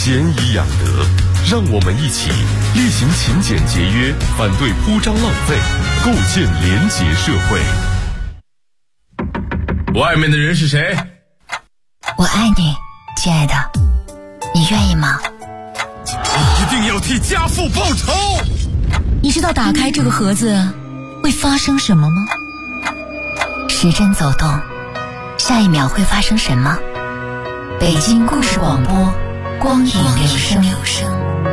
俭以养德，让我们一起厉行勤俭节约，反对铺张浪费，构建廉洁社会。 外面的人是谁？ 我爱你，亲爱的，你愿意吗？ 你一定要替家父报仇！ 你知道打开这个盒子会发生什么吗？时针走动，下一秒会发生什么？北京故事广播，光影留声。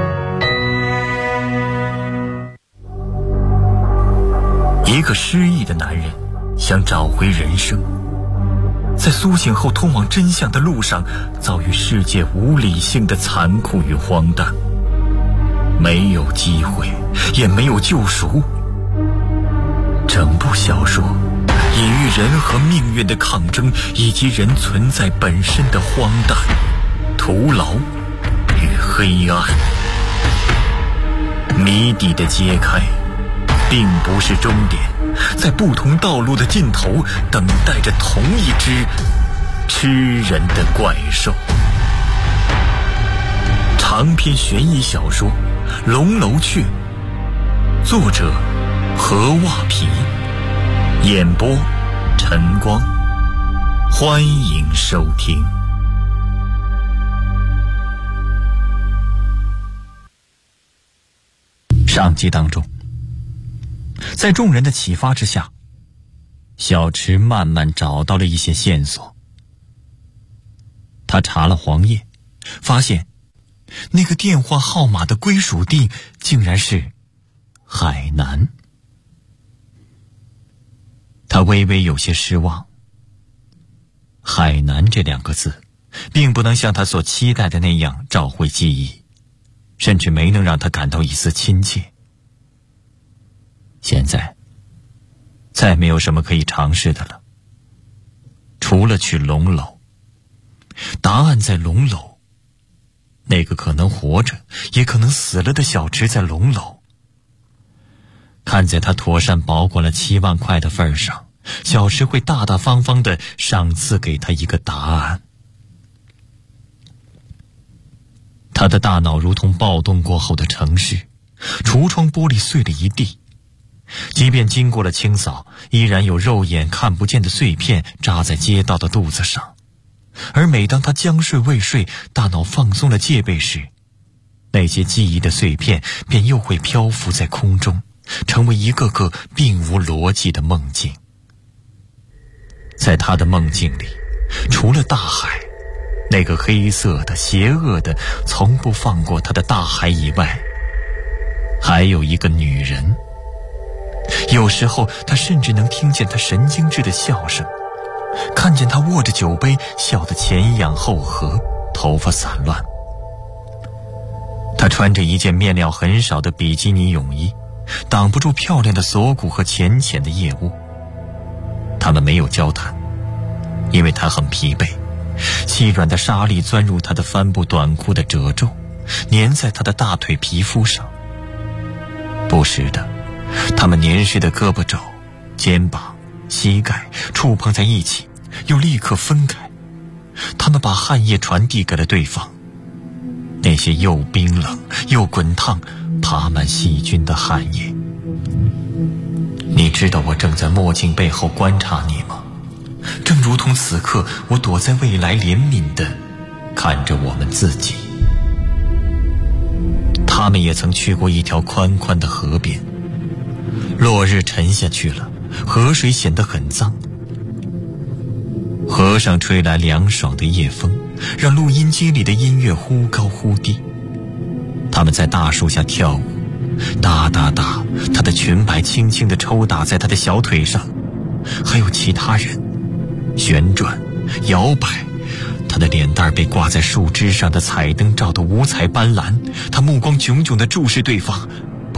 一个失忆的男人想找回人生，在苏醒后通往真相的路上，遭遇世界无理性的残酷与荒诞，没有机会，也没有救赎。整部小说隐喻人和命运的抗争，以及人存在本身的荒诞、徒劳与黑暗。谜底的揭开并不是终点，在不同道路的尽头等待着同一只吃人的怪兽。长篇悬疑小说《龙楼雀》，作者何袜皮，演播晨光，欢迎收听。上集当中，在众人的启发之下，小池慢慢找到了一些线索。他查了黄页，发现那个电话号码的归属地竟然是海南。他微微有些失望，海南这两个字并不能像他所期待的那样召回记忆，甚至没能让他感到一丝亲切。现在再没有什么可以尝试的了，除了去龙楼。答案在龙楼，那个可能活着也可能死了的小池在龙楼。看在他妥善保管了7万块的份上，小池会大大方方地赏赐给他一个答案。他的大脑如同暴动过后的城市，橱窗玻璃碎了一地，即便经过了清扫，依然有肉眼看不见的碎片扎在街道的肚子上。而每当他将睡未睡，大脑放松了戒备时，那些记忆的碎片便又会漂浮在空中，成为一个个并无逻辑的梦境。在他的梦境里，除了大海，那个黑色的、邪恶的、从不放过他的大海以外，还有一个女人。有时候他甚至能听见她神经质的笑声，看见她握着酒杯，笑得前仰后合，头发散乱。她穿着一件面料很少的比基尼泳衣，挡不住漂亮的锁骨和浅浅的腋窝。他们没有交谈，因为她很疲惫，细软的沙粒钻入她的帆布短裤的褶皱，粘在她的大腿皮肤上。不时的，他们粘实的胳膊肘、肩膀、膝盖触碰在一起，又立刻分开。他们把汗液传递给了对方，那些又冰冷又滚烫、爬满细菌的汗液。你知道我正在墨镜背后观察你吗？正如同此刻我躲在未来怜悯地看着我们自己。他们也曾去过一条宽宽的河边，落日沉下去了，河水显得很脏。河上吹来凉爽的夜风，让录音机里的音乐忽高忽低。他们在大树下跳舞，哒哒哒，她的裙摆轻轻地抽打在她的小腿上。还有其他人旋转摇摆，她的脸蛋被挂在树枝上的彩灯照得五彩斑斓。她目光炯炯地注视对方，不，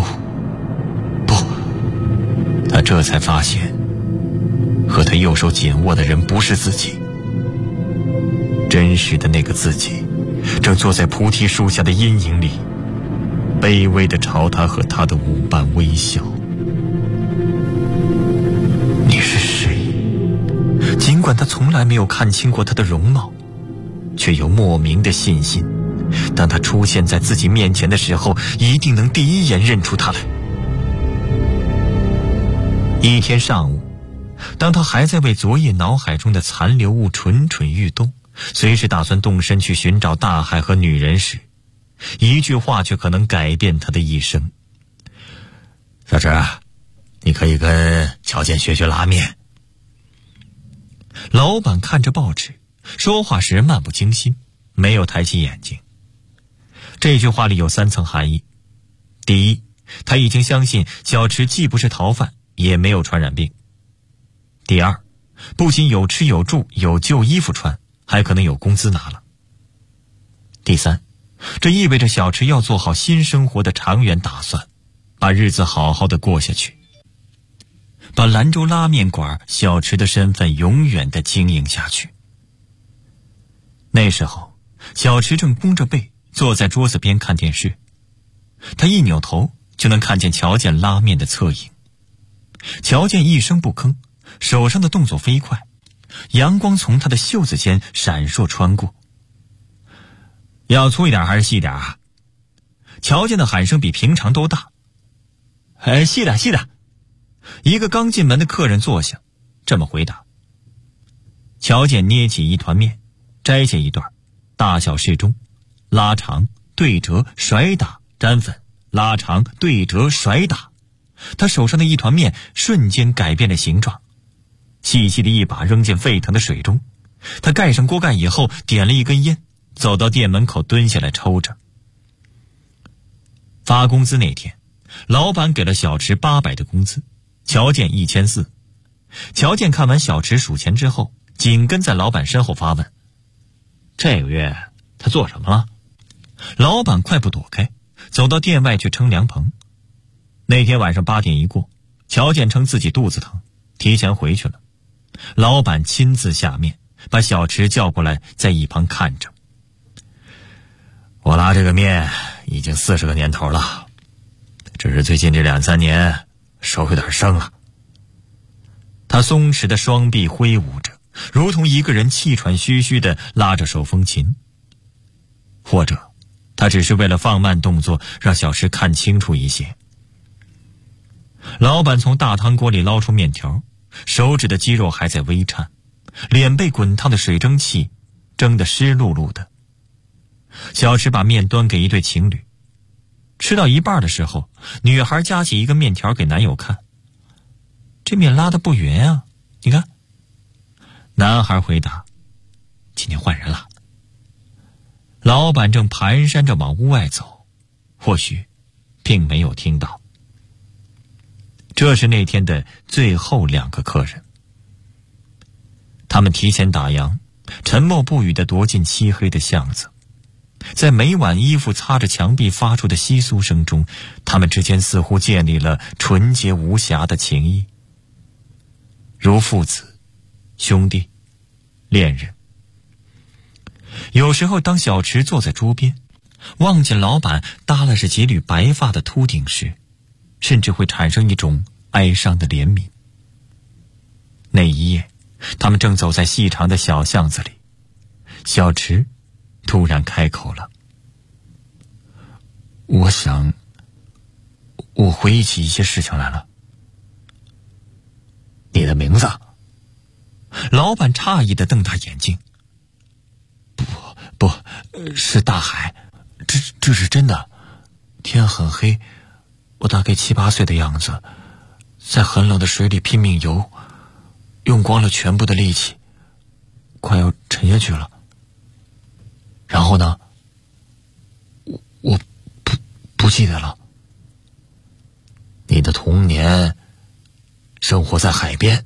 她这才发现和她右手紧握的人不是自己，真实的那个自己正坐在菩提树下的阴影里，卑微地朝他和他的舞伴微笑。你是谁？尽管他从来没有看清过他的容貌，却有莫名的信心， 当他出现在自己面前的时候，一定能第一眼认出他来。一天上午，当他还在为昨夜脑海中的残留物蠢蠢欲动，随时打算动身去寻找大海和女人时，一句话却可能改变他的一生。小池，你可以跟乔健学学拉面。老板看着报纸，说话时漫不经心，没有抬起眼睛。这句话里有3层含义。第一，他已经相信小池既不是逃犯，也没有传染病。第二，不仅有吃有住有旧衣服穿，还可能有工资拿了。第三，这意味着小池要做好新生活的长远打算，把日子好好的过下去，把兰州拉面馆小池的身份永远的经营下去。那时候，小池正弓着背坐在桌子边看电视，他一扭头就能看见乔健拉面的侧影。乔健一声不吭，手上的动作飞快，阳光从他的袖子间闪烁穿过。要粗一点还是细点啊？乔健的喊声比平常都大。细的细的。一个刚进门的客人坐下，这么回答。乔健捏起一团面，摘下一段，大小适中，拉长对折甩打沾粉，拉长对折甩打。他手上的一团面瞬间改变了形状，细细的一把扔进沸腾的水中。他盖上锅盖以后，点了一根烟，走到店门口蹲下来抽着。发工资那天，老板给了小池800的工资，乔健1400。乔健看完小池数钱之后，紧跟在老板身后发问：这个月他做什么了？老板快步躲开，走到店外去称凉棚。那天晚上8点一过，乔健称自己肚子疼，提前回去了。老板亲自下面把小池叫过来，在一旁看着。我拉这个面已经40个年头了，只是最近这2-3年手有点生了。他松弛的双臂挥舞着，如同一个人气喘吁吁地拉着手风琴。或者他只是为了放慢动作，让小池看清楚一些。老板从大汤锅里捞出面条，手指的肌肉还在微颤，脸被滚烫的水蒸气蒸得湿漉漉的。小池把面端给一对情侣，吃到一半的时候，女孩夹起一个面条给男友看。这面拉得不匀啊，你看。男孩回答：今天换人了。老板正蹒跚着往屋外走，或许并没有听到。这是那天的最后2个客人，他们提前打烊，沉默不语地踱进漆黑的巷子。在每晚衣服擦着墙壁发出的窸窣声中，他们之间似乎建立了纯洁无瑕的情谊，如父子、兄弟、恋人。有时候当小池坐在桌边，望见老板耷拉着几缕白发的秃顶时，甚至会产生一种哀伤的怜悯。那一夜，他们正走在细长的小巷子里，小池突然开口了：我想，我回忆起一些事情来了。你的名字？老板诧异地瞪大眼睛。不，是大海，这是真的。天很黑，我大概7、8岁的样子，在很冷的水里拼命游，用光了全部的力气，快要沉下去了。然后呢？我不记得了。你的童年生活在海边？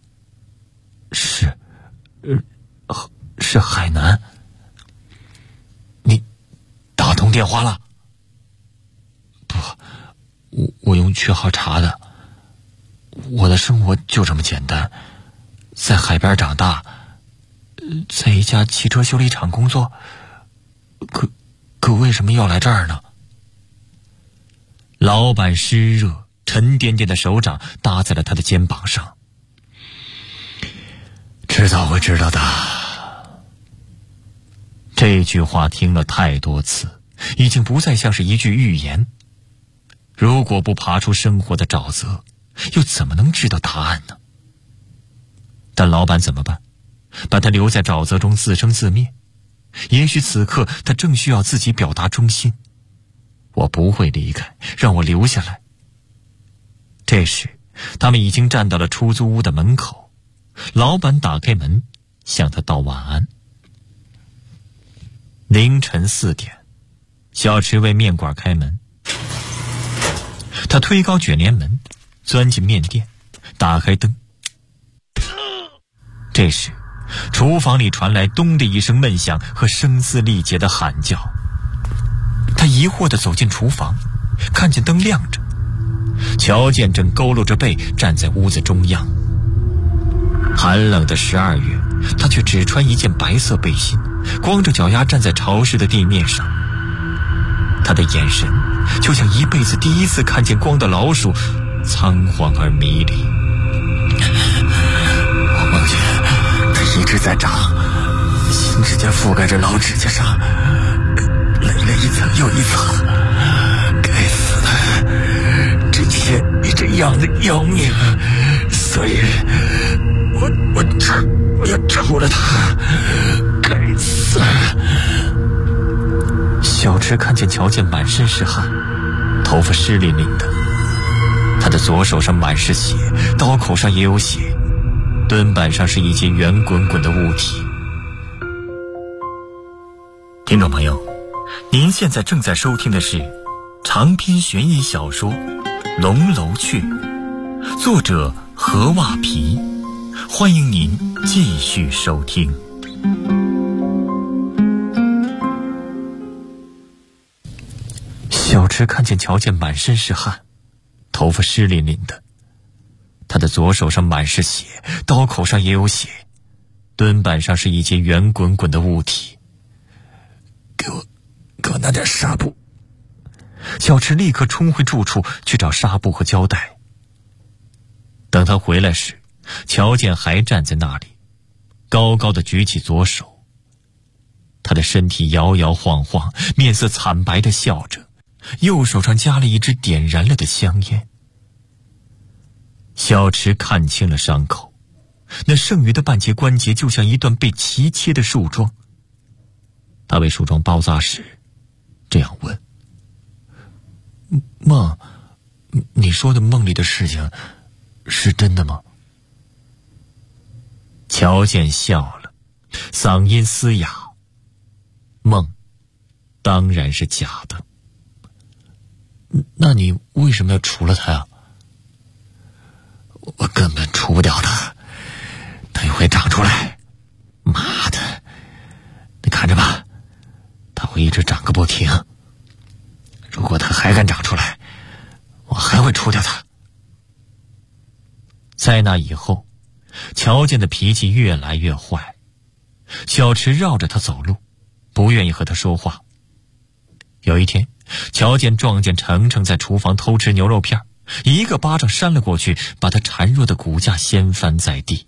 是海南。你打通电话了？不，我用区号查的。我的生活就这么简单，在海边长大，在一家汽车修理厂工作。可为什么要来这儿呢？老板湿热沉甸甸的手掌搭在了他的肩膀上。迟早会知道的。 这句话听了太多次，已经不再像是一句预言。如果不爬出生活的沼泽，又怎么能知道答案呢？但老板怎么办？把他留在沼泽中自生自灭？也许此刻他正需要自己表达忠心。我不会离开，让我留下来。这时他们已经站到了出租屋的门口，老板打开门向他道晚安。凌晨4点，小池为面馆开门。他推高卷帘门，钻进面店，打开灯。这时厨房里传来咚的一声闷响和声嘶力竭的喊叫。他疑惑地走进厨房，看见灯亮着，乔健正佝偻着背站在屋子中央。寒冷的12月，他却只穿一件白色背心，光着脚丫站在潮湿的地面上。他的眼神就像一辈子第一次看见光的老鼠，仓皇而迷离。 我梦见它一直在长，新指甲覆盖着老指甲上，垒了一层又一层。该死的，这些也这样的要命，所以我要除了它。该死！ 小池看见乔健满身是汗，头发湿淋淋的，他的左手上满是血，刀口上也有血，墩板上是一截圆滚滚的物体。听众朋友，您现在正在收听的是长篇悬疑小说《龙楼雀》，作者何袜皮，欢迎您继续收听。小池看见乔健满身是汗，头发湿淋淋的，他的左手上满是血，刀口上也有血，墩板上是一截圆滚滚的物体。 给我拿点纱布。 小池立刻冲回住处去找纱布和胶带。等他回来时，乔健还站在那里，高高的举起左手，他的身体摇摇晃晃，面色惨白地笑着，右手上夹了一支点燃了的香烟。小池看清了伤口，那剩余的半截关节就像一段被齐切的树桩。他为树桩包扎时这样问：梦，你说的梦里的事情是真的吗？乔健笑了，嗓音嘶哑：梦当然是假的。那你为什么要除了他呀？ 我根本除不掉他，他也会长出来。妈的，你看着吧，他会一直长个不停。如果他还敢长出来，我还会除掉他。 在那以后，乔健的脾气越来越坏。小池绕着他走路，不愿意和他说话。有一天，乔健撞见程程在厨房偷吃牛肉片，一个巴掌扇了过去，把他孱弱的骨架掀翻在地。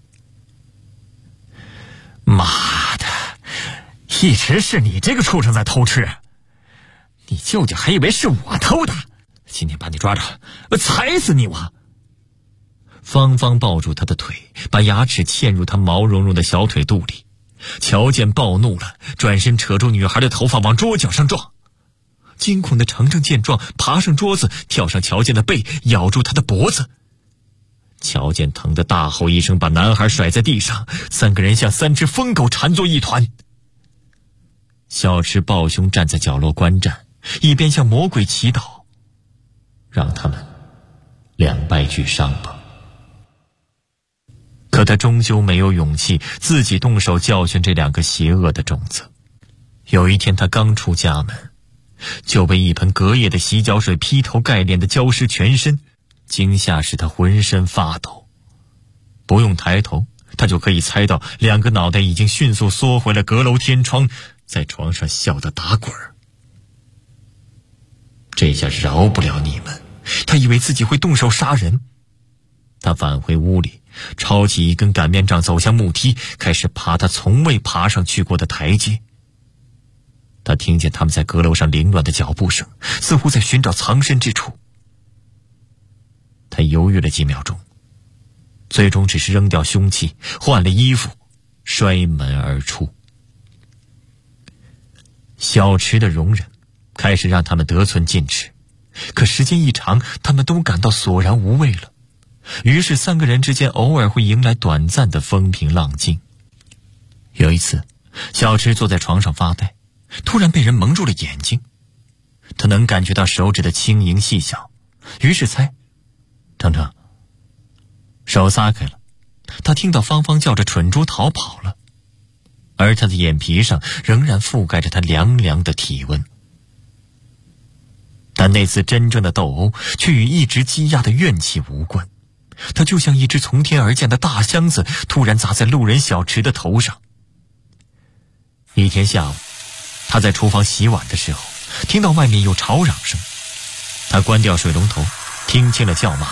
妈的，一直是你这个畜生在偷吃，你舅舅还以为是我偷的，今天把你抓着，我踩死你！我芳芳抱住他的腿，把牙齿嵌入他毛茸茸的小腿肚里。乔健暴怒了，转身扯住女孩的头发往桌角上撞。惊恐的程程见状，爬上桌子，跳上乔健的背，咬住他的脖子。乔健疼得大吼一声，把男孩甩在地上，三个人像三只疯狗缠作一团。小池抱胸站在角落观战，一边向魔鬼祈祷，让他们两败俱伤吧。可他终究没有勇气自己动手教训这两个邪恶的种子。有一天他刚出家门，就被一盆隔夜的洗脚水劈头盖脸的浇湿全身，惊吓使他浑身发抖。不用抬头，他就可以猜到两个脑袋已经迅速缩回了阁楼天窗，在床上笑得打滚。这下饶不了你们，他以为自己会动手杀人。他返回屋里，抄起一根擀面杖，走向木梯，开始爬他从未爬上去过的台阶。 他听见他们在阁楼上凌乱的脚步声，似乎在寻找藏身之处。他犹豫了几秒钟，最终只是扔掉凶器，换了衣服，摔门而出。小池的容忍开始让他们得寸进尺，可时间一长，他们都感到索然无味了。于是3个人之间偶尔会迎来短暂的风平浪静。有一次，小池坐在床上发呆，突然被人蒙住了眼睛。他能感觉到手指的轻盈细小，于是猜程程。手撒开了，他听到芳芳叫着蠢猪逃跑了，而他的眼皮上仍然覆盖着他凉凉的体温。但那次真正的斗殴却与一直积压的怨气无关，它就像一只从天而降的大箱子突然砸在路人小池的头上。一天下午，他在厨房洗碗的时候，听到外面有吵嚷声。他关掉水龙头，听清了叫骂：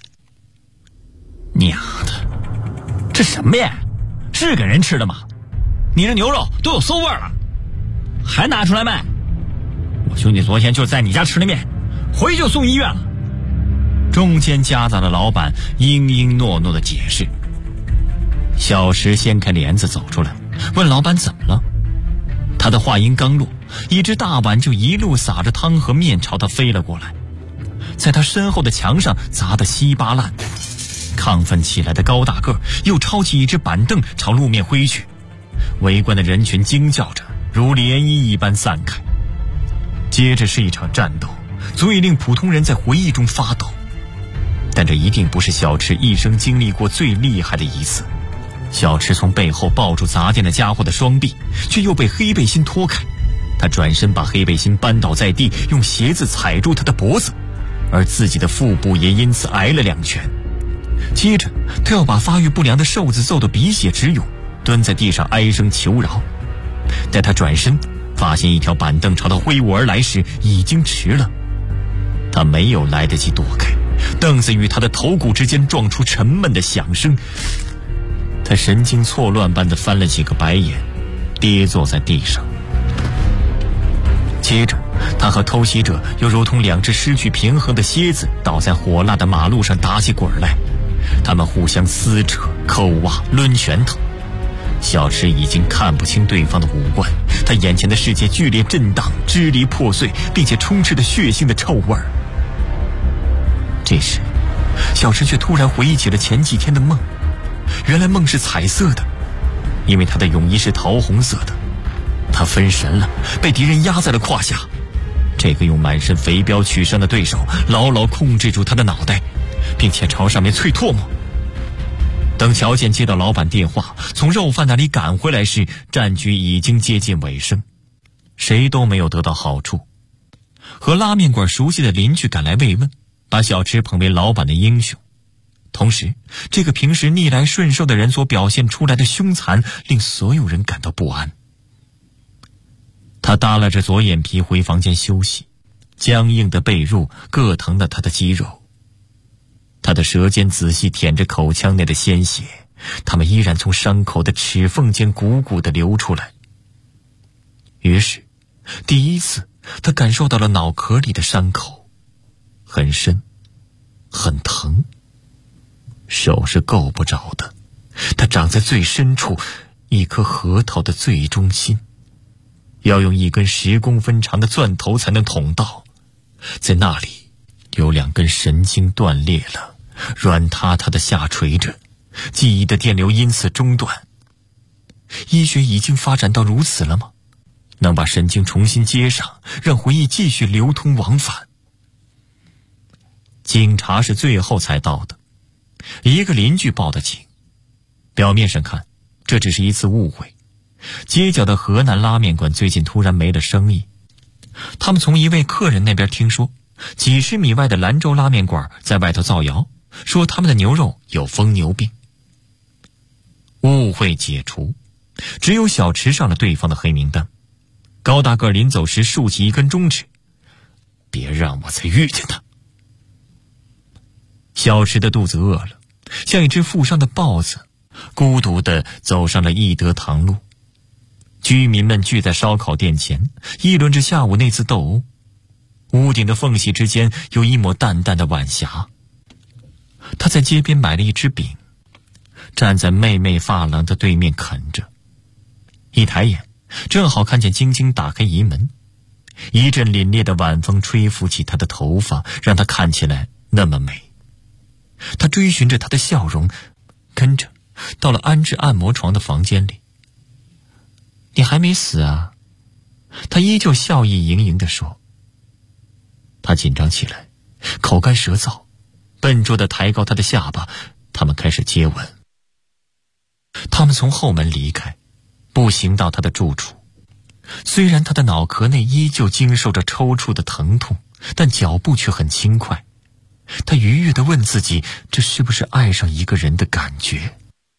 娘的，这什么呀？是给人吃的吗？你这牛肉都有馊味了，还拿出来卖？我兄弟昨天就在你家吃的面，回去就送医院了。 中间夹杂了老板嘤嘤诺诺的解释。小池掀开帘子走出来，问老板怎么了。他的话音刚落，一只大碗就一路撒着汤和面朝他飞了过来，在他身后的墙上砸得稀巴烂。亢奋起来的高大个又抄起一只板凳朝路面挥去，围观的人群惊叫着如涟漪一般散开。接着是一场战斗，足以令普通人在回忆中发抖，但这一定不是小池一生经历过最厉害的一次。小池从背后抱住砸店的家伙的双臂，却又被黑背心拖开。他转身把黑背心扳倒在地，用鞋子踩住他的脖子，而自己的腹部也因此挨了2拳。接着他要把发育不良的瘦子揍得鼻血直涌，蹲在地上哀声求饶。待他转身发现一条板凳朝他挥舞而来时，已经迟了。他没有来得及躲开，凳子与他的头骨之间撞出沉闷的响声。他神经错乱般地翻了几个白眼，跌坐在地上。接着他和偷袭者又如同2只失去平衡的蝎子，倒在火辣的马路上打起滚来。他们互相撕扯、抠挖、抡拳头。小池已经看不清对方的五官，他眼前的世界剧烈震荡，支离破碎，并且充斥着血腥的臭味儿。这时小池却突然回忆起了前几天的梦，原来梦是彩色的，因为他的泳衣是桃红色的。他分神了，被敌人压在了胯下。这个用满身肥膘取胜的对手牢牢控制住他的脑袋，并且朝上面啐唾沫。等乔健接到老板电话，从肉贩那里赶回来时，战局已经接近尾声，谁都没有得到好处。和拉面馆熟悉的邻居赶来慰问，把小池捧为老板的英雄。同时，这个平时逆来顺受的人所表现出来的凶残，令所有人感到不安。他耷拉着左眼皮回房间休息，僵硬的被褥硌疼了他的肌肉。他的舌尖仔细舔着口腔内的鲜血，它们依然从伤口的齿缝间鼓鼓地流出来。于是第一次他感受到了脑壳里的伤口，很深很疼，手是够不着的，它长在最深处，一颗核桃的最中心，要用1根10公分长的钻头才能捅到。在那里有2根神经断裂了，软塌塌的下垂着，记忆的电流因此中断。医学已经发展到如此了吗？能把神经重新接上，让回忆继续流通往返。警察是最后才到的，一个邻居报的警。表面上看，这只是一次误会。街角的河南拉面馆最近突然没了生意，他们从一位客人那边听说，几十米外的兰州拉面馆在外头造谣，说他们的牛肉有疯牛病。误会解除，只有小池上了对方的黑名单。高大个临走时竖起1根中指，别让我再遇见他。小池的肚子饿了，像一只负伤的豹子，孤独地走上了义德堂路。 居民们聚在烧烤店前，议论着下午那次斗殴。屋顶的缝隙之间有一抹淡淡的晚霞。他在街边买了一只饼，站在妹妹发廊的对面啃着。一抬眼，正好看见晶晶打开移门，一阵凛冽的晚风吹拂起她的头发，让她看起来那么美。他追寻着她的笑容，跟着到了安置按摩床的房间里。你还没死啊？他依旧笑意盈盈地说。他紧张起来，口干舌燥，笨拙地抬高他的下巴。他们开始接吻。他们从后门离开，步行到他的住处。虽然他的脑壳内依旧经受着抽搐的疼痛，但脚步却很轻快。他愉悦地问自己，这是不是爱上一个人的感觉？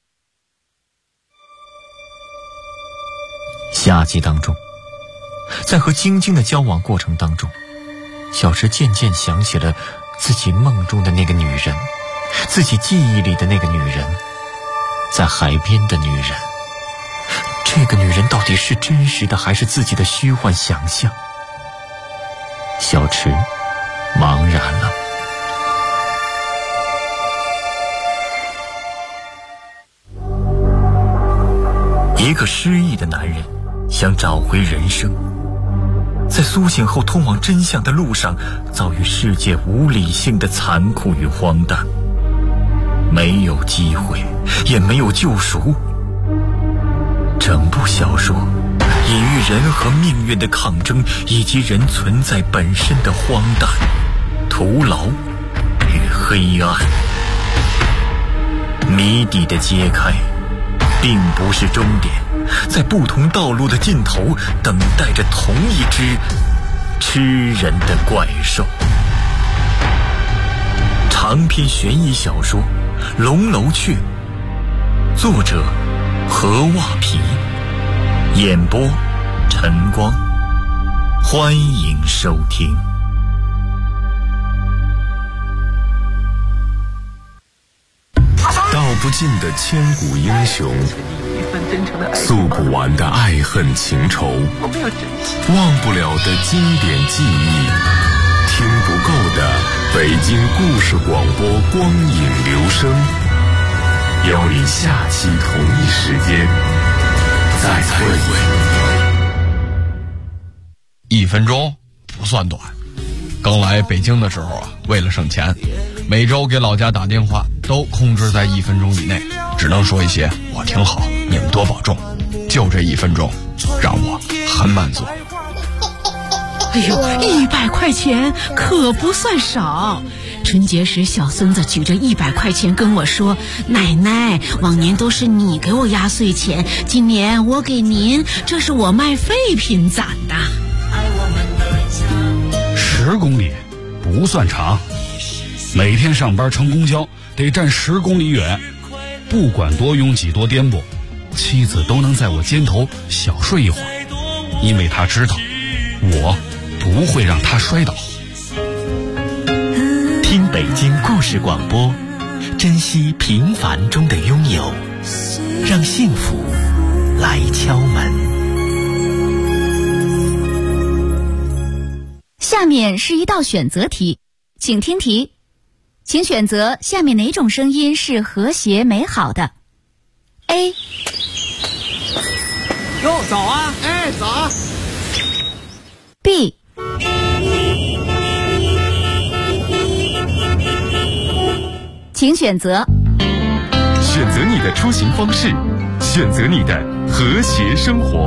下集当中，在和晶晶的交往过程当中，小池渐渐想起了自己梦中的那个女人，自己记忆里的那个女人，在海边的女人。这个女人到底是真实的还是自己的虚幻想象？小池茫然了。一个失忆的男人想找回人生，在苏醒后通往真相的路上，遭遇世界无理性的残酷与荒诞，没有机会，也没有救赎。整部小说隐喻人和命运的抗争，以及人存在本身的荒诞、徒劳与黑暗。谜底的揭开并不是终点，在不同道路的尽头，等待着同一只吃人的怪兽。长篇悬疑小说《龙楼雀》，作者何袜皮，演播晨光。欢迎收听。 道不尽的千古英雄，诉不完的爱恨情仇，忘不了的经典记忆，听不够的北京故事广播光影留声。邀你下期同一时间再会。 1分钟不算短。刚来北京的时候啊，为了省钱，每周给老家打电话都控制在1分钟以内，只能说一些我挺好，你们多保重。就这1分钟，让我很满足。 哎呦，100块钱可不算少。春节时，小孙子举着100块钱跟我说：“奶奶，往年都是你给我压岁钱，今年我给您，这是我卖废品攒的。 ”10公里不算长，每天上班乘公交得站10公里远，不管多拥挤多颠簸，妻子都能在我肩头小睡一会儿，因为她知道我不会让她摔倒。 听北京故事广播，珍惜平凡中的拥有，让幸福来敲门。 下面是一道选择题，请听题，请选择下面哪种声音是和谐美好的 ？A。 哟，早啊！哎，早。 B。请选择。 选择你的出行方式，选择你的和谐生活。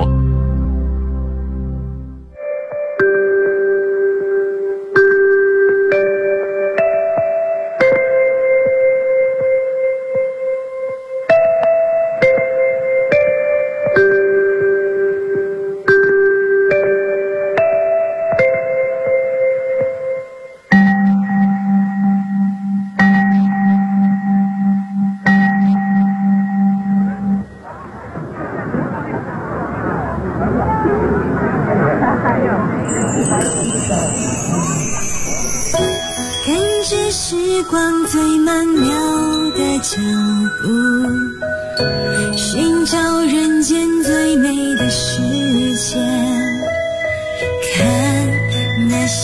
跟着时光最曼妙的脚步，寻找人间最美的事。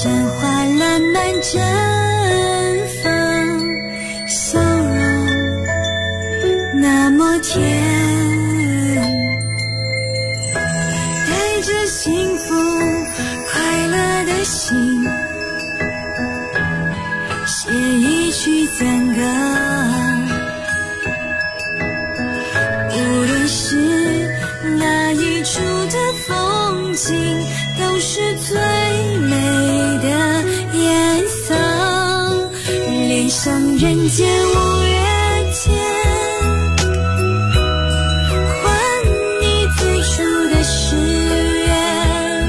山花烂漫绽放，笑容那么甜，带着幸福快乐的心，写一曲赞歌。无论是哪一处的风景，都是最美的颜色。恋上人间五月天，还你最初的誓言。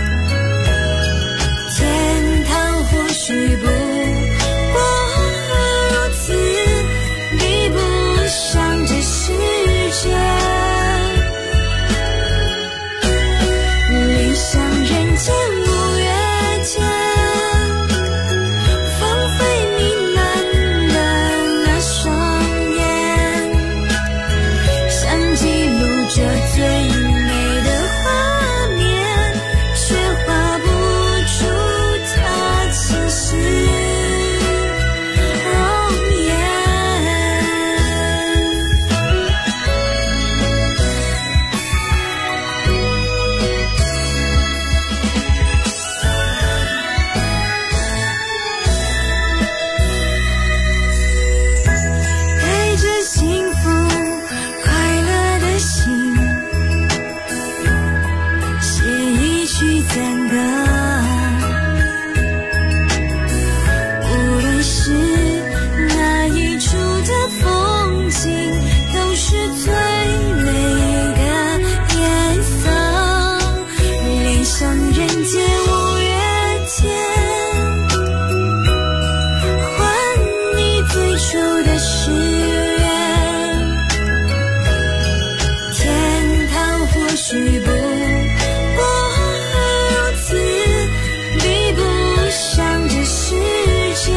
天堂或许不过如此，比不上这世界。恋上人间五月天，芳菲弥漫的那双眼，想记录这最美的画面，却画不出它其实容颜。带着幸福快乐的心，写一曲赞歌。无论是哪一处的风景，都是最美的颜色。恋上人间五月天，还你最初的誓言。天堂或许不过如此，比不上这世界。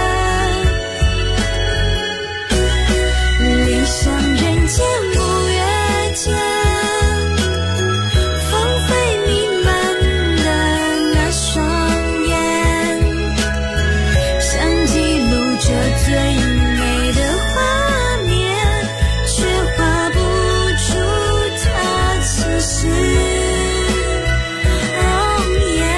恋上人间五月天，芳菲弥漫的那双眼，想记录这最美的画面，却画不出它其实容颜。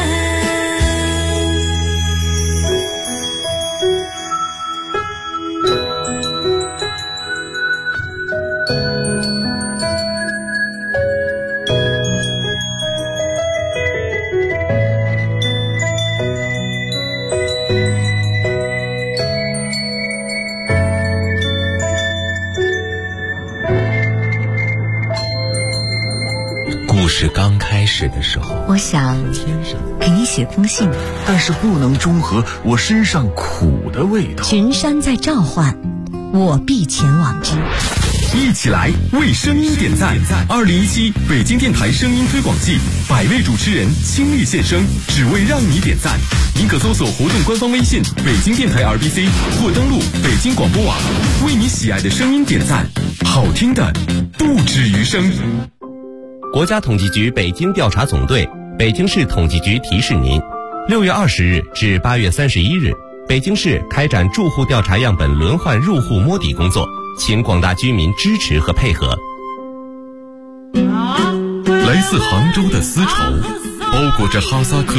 故事刚开始的时候， 我想给你写封信。 但是不能中和我身上苦的味道。 群山在召唤，我必前往之。 一起来为声音点赞！2017北京电台声音推广季，100位主持人倾力献声，只为让你点赞。您可搜索活动官方微信“北京电台 RBC” 或登录北京广播网，为你喜爱的声音点赞，好听的不止于声。 国家统计局北京调查总队、北京市统计局提示您：6月20日至8月31日，北京市开展住户调查样本轮换入户摸底工作，请广大居民支持和配合。 来自杭州的丝绸，包裹着哈萨克